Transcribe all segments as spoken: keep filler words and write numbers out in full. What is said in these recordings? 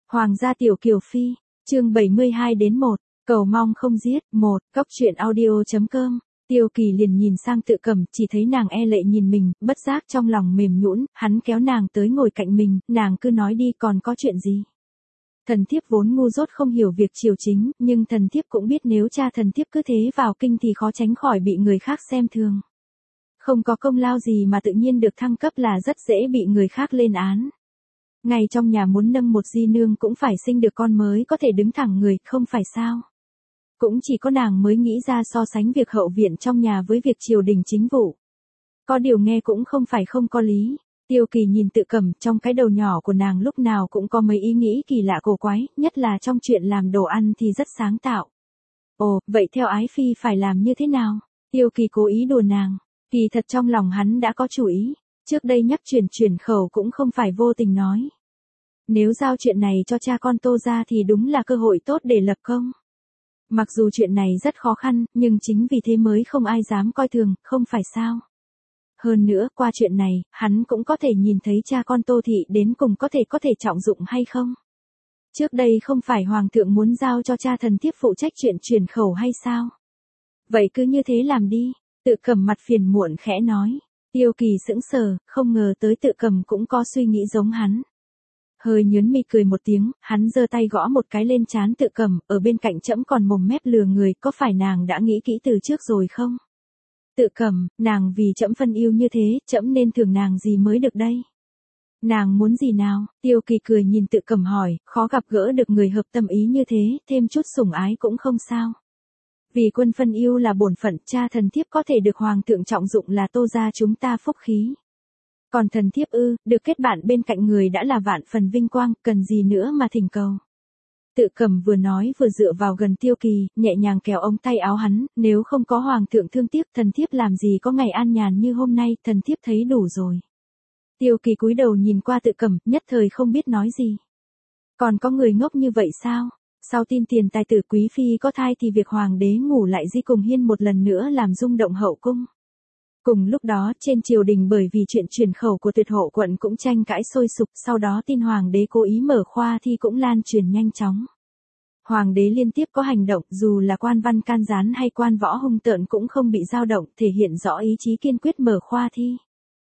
Hoàng gia tiểu kiều phi, chương bảy mươi hai đến một, cầu mong không giết, một, cốc truyện audio.com. Tiêu Kỳ liền nhìn sang Tự Cẩm, chỉ thấy nàng e lệ nhìn mình, bất giác trong lòng mềm nhũn, hắn kéo nàng tới ngồi cạnh mình, nàng cứ nói đi, còn có chuyện gì? Thần thiếp vốn ngu dốt không hiểu việc triều chính, nhưng thần thiếp cũng biết nếu cha thần thiếp cứ thế vào kinh thì khó tránh khỏi bị người khác xem thường. Không có công lao gì mà tự nhiên được thăng cấp là rất dễ bị người khác lên án. Ngay trong nhà muốn nâng một di nương cũng phải sinh được con mới có thể đứng thẳng người, không phải sao? Cũng chỉ có nàng mới nghĩ ra so sánh việc hậu viện trong nhà với việc triều đình chính vụ. Có điều nghe cũng không phải không có lý. Tiêu Kỳ nhìn Tự Cẩm, trong cái đầu nhỏ của nàng lúc nào cũng có mấy ý nghĩ kỳ lạ cổ quái, nhất là trong chuyện làm đồ ăn thì rất sáng tạo. Ồ, vậy theo ái phi phải làm như thế nào? Tiêu Kỳ cố ý đùa nàng. Kỳ thật trong lòng hắn đã có chủ ý. Trước đây nhắc chuyển chuyển khẩu cũng không phải vô tình nói. Nếu giao chuyện này cho cha con Tô ra thì đúng là cơ hội tốt để lập công. Mặc dù chuyện này rất khó khăn, nhưng chính vì thế mới không ai dám coi thường, không phải sao? Hơn nữa, qua chuyện này, hắn cũng có thể nhìn thấy cha con Tô Thị đến cùng có thể có thể trọng dụng hay không? Trước đây không phải Hoàng thượng muốn giao cho cha thần thiếp phụ trách chuyện truyền khẩu hay sao? Vậy cứ như thế làm đi, Tự Cẩm mặt phiền muộn khẽ nói. Tiêu Kỳ sững sờ, không ngờ tới Tự Cẩm cũng có suy nghĩ giống hắn. Hơi nhớn mi cười một tiếng, hắn giơ tay gõ một cái lên trán Tự Cẩm, ở bên cạnh trẫm còn mồm mép lừa người, có phải nàng đã nghĩ kỹ từ trước rồi không? Tự Cẩm, nàng vì trẫm phân yêu như thế, trẫm nên thưởng nàng gì mới được đây? Nàng muốn gì nào? Tiêu Kỳ cười nhìn Tự Cẩm hỏi, khó gặp gỡ được người hợp tâm ý như thế, thêm chút sủng ái cũng không sao. Vì quân phân yêu là bổn phận, cha thần thiếp có thể được hoàng thượng trọng dụng là Tô gia chúng ta phúc khí. Còn thần thiếp ư, được kết bạn bên cạnh người đã là vạn phần vinh quang, cần gì nữa mà thỉnh cầu. Tự Cẩm vừa nói vừa dựa vào gần Tiêu Kỳ, nhẹ nhàng kéo ống tay áo hắn, nếu không có hoàng thượng thương tiếc, thần thiếp làm gì có ngày an nhàn như hôm nay, thần thiếp thấy đủ rồi. Tiêu Kỳ cúi đầu nhìn qua Tự Cẩm, nhất thời không biết nói gì. Còn có người ngốc như vậy sao? Sau tin tiền tài tử quý phi có thai thì việc hoàng đế ngủ lại di cùng hiên một lần nữa làm rung động hậu cung. Cùng lúc đó, trên triều đình bởi vì chuyện truyền khẩu của Tuyệt Hộ quận cũng tranh cãi sôi sục, sau đó tin hoàng đế cố ý mở khoa thi cũng lan truyền nhanh chóng. Hoàng đế liên tiếp có hành động, dù là quan văn can gián hay quan võ hung tợn cũng không bị dao động, thể hiện rõ ý chí kiên quyết mở khoa thi.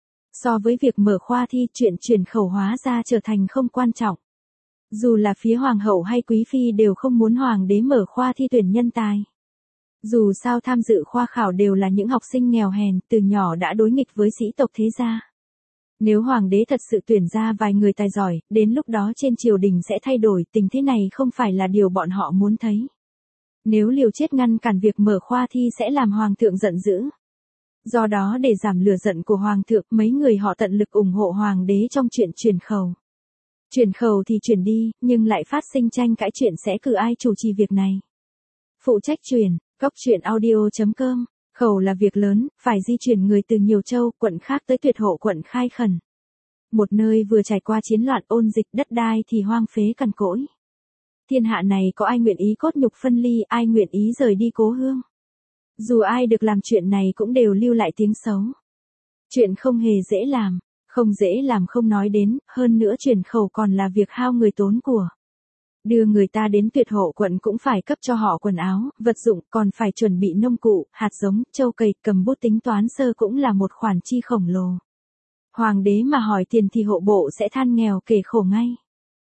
So với việc mở khoa thi, chuyện truyền khẩu hóa ra trở thành không quan trọng. Dù là phía hoàng hậu hay quý phi đều không muốn hoàng đế mở khoa thi tuyển nhân tài. Dù sao tham dự khoa khảo đều là những học sinh nghèo hèn, từ nhỏ đã đối nghịch với sĩ tộc thế gia. Nếu hoàng đế thật sự tuyển ra vài người tài giỏi, đến lúc đó trên triều đình sẽ thay đổi, tình thế này không phải là điều bọn họ muốn thấy. Nếu liều chết ngăn cản việc mở khoa thi sẽ làm hoàng thượng giận dữ. Do đó để giảm lửa giận của hoàng thượng, mấy người họ tận lực ủng hộ hoàng đế trong chuyện truyền khẩu. Truyền khẩu thì truyền đi, nhưng lại phát sinh tranh cãi chuyện sẽ cử ai chủ trì việc này. Phụ trách truyền, cốc truyện audio.com, khẩu là việc lớn, phải di chuyển người từ nhiều châu, quận khác tới Tuyệt Hộ quận khai khẩn. Một nơi vừa trải qua chiến loạn ôn dịch, đất đai thì hoang phế cằn cỗi. Thiên hạ này có ai nguyện ý cốt nhục phân ly, ai nguyện ý rời đi cố hương. Dù ai được làm chuyện này cũng đều lưu lại tiếng xấu. Chuyện không hề dễ làm. Không dễ làm không nói đến, hơn nữa truyền khẩu còn là việc hao người tốn của. Đưa người ta đến Tuyệt Hộ quận cũng phải cấp cho họ quần áo, vật dụng, còn phải chuẩn bị nông cụ, hạt giống, châu cày, cầm bút tính toán sơ cũng là một khoản chi khổng lồ. Hoàng đế mà hỏi tiền thì hộ bộ sẽ than nghèo kể khổ ngay.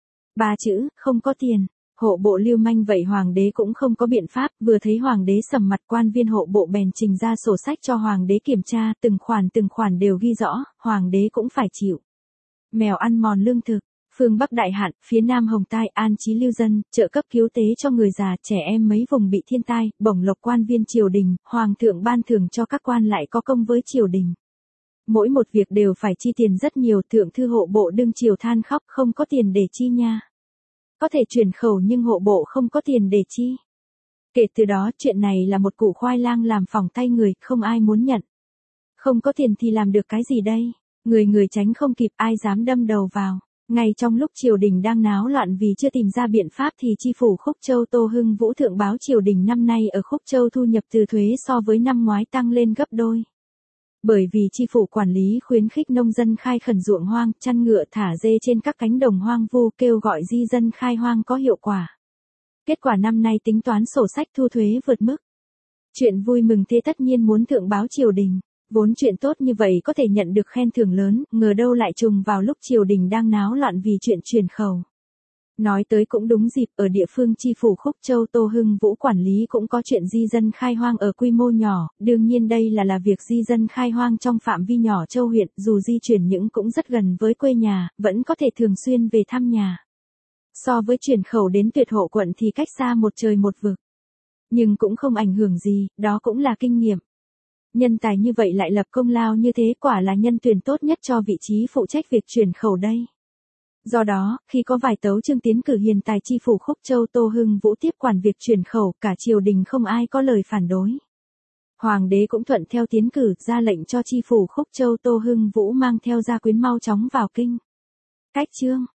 Ba chữ, không có tiền. Hộ bộ lưu manh vậy hoàng đế cũng không có biện pháp, vừa thấy hoàng đế sầm mặt quan viên hộ bộ bèn trình ra sổ sách cho hoàng đế kiểm tra, từng khoản từng khoản đều ghi rõ, hoàng đế cũng phải chịu. Mèo ăn mòn lương thực, phương Bắc đại hạn, phía Nam hồng tai, an trí lưu dân, trợ cấp cứu tế cho người già, trẻ em mấy vùng bị thiên tai, bổng lộc quan viên triều đình, hoàng thượng ban thưởng cho các quan lại có công với triều đình. Mỗi một việc đều phải chi tiền rất nhiều, thượng thư hộ bộ đương triều than khóc không có tiền để chi nha. Có thể truyền khẩu nhưng hộ bộ không có tiền để chi. Kể từ đó chuyện này là một củ khoai lang làm phỏng tay người, không ai muốn nhận. Không có tiền thì làm được cái gì đây? Người người tránh không kịp, ai dám đâm đầu vào. Ngay trong lúc triều đình đang náo loạn vì chưa tìm ra biện pháp thì chi phủ Khúc Châu Tô Hưng Vũ thượng báo triều đình năm nay ở Khúc Châu thu nhập từ thuế so với năm ngoái tăng lên gấp đôi. Bởi vì chi phủ quản lý khuyến khích nông dân khai khẩn ruộng hoang, chăn ngựa thả dê trên các cánh đồng hoang vu, kêu gọi di dân khai hoang có hiệu quả. Kết quả năm nay tính toán sổ sách thu thuế vượt mức. Chuyện vui mừng thế tất nhiên muốn thượng báo triều đình. Vốn chuyện tốt như vậy có thể nhận được khen thưởng lớn, ngờ đâu lại trùng vào lúc triều đình đang náo loạn vì chuyện truyền khẩu. Nói tới cũng đúng dịp, ở địa phương chi phủ Khúc Châu Tô Hưng Vũ quản lý cũng có chuyện di dân khai hoang ở quy mô nhỏ, đương nhiên đây là là việc di dân khai hoang trong phạm vi nhỏ châu huyện, dù di chuyển những cũng rất gần với quê nhà, vẫn có thể thường xuyên về thăm nhà. So với chuyển khẩu đến Tuyệt Hộ quận thì cách xa một trời một vực. Nhưng cũng không ảnh hưởng gì, đó cũng là kinh nghiệm. Nhân tài như vậy lại lập công lao như thế, quả là nhân tuyển tốt nhất cho vị trí phụ trách việc chuyển khẩu đây. Do đó, khi có vài tấu chương tiến cử hiền tài chi phủ Khúc Châu Tô Hưng Vũ tiếp quản việc chuyển khẩu, cả triều đình không ai có lời phản đối. Hoàng đế cũng thuận theo tiến cử, ra lệnh cho chi phủ Khúc Châu Tô Hưng Vũ mang theo gia quyến mau chóng vào kinh. Cách chương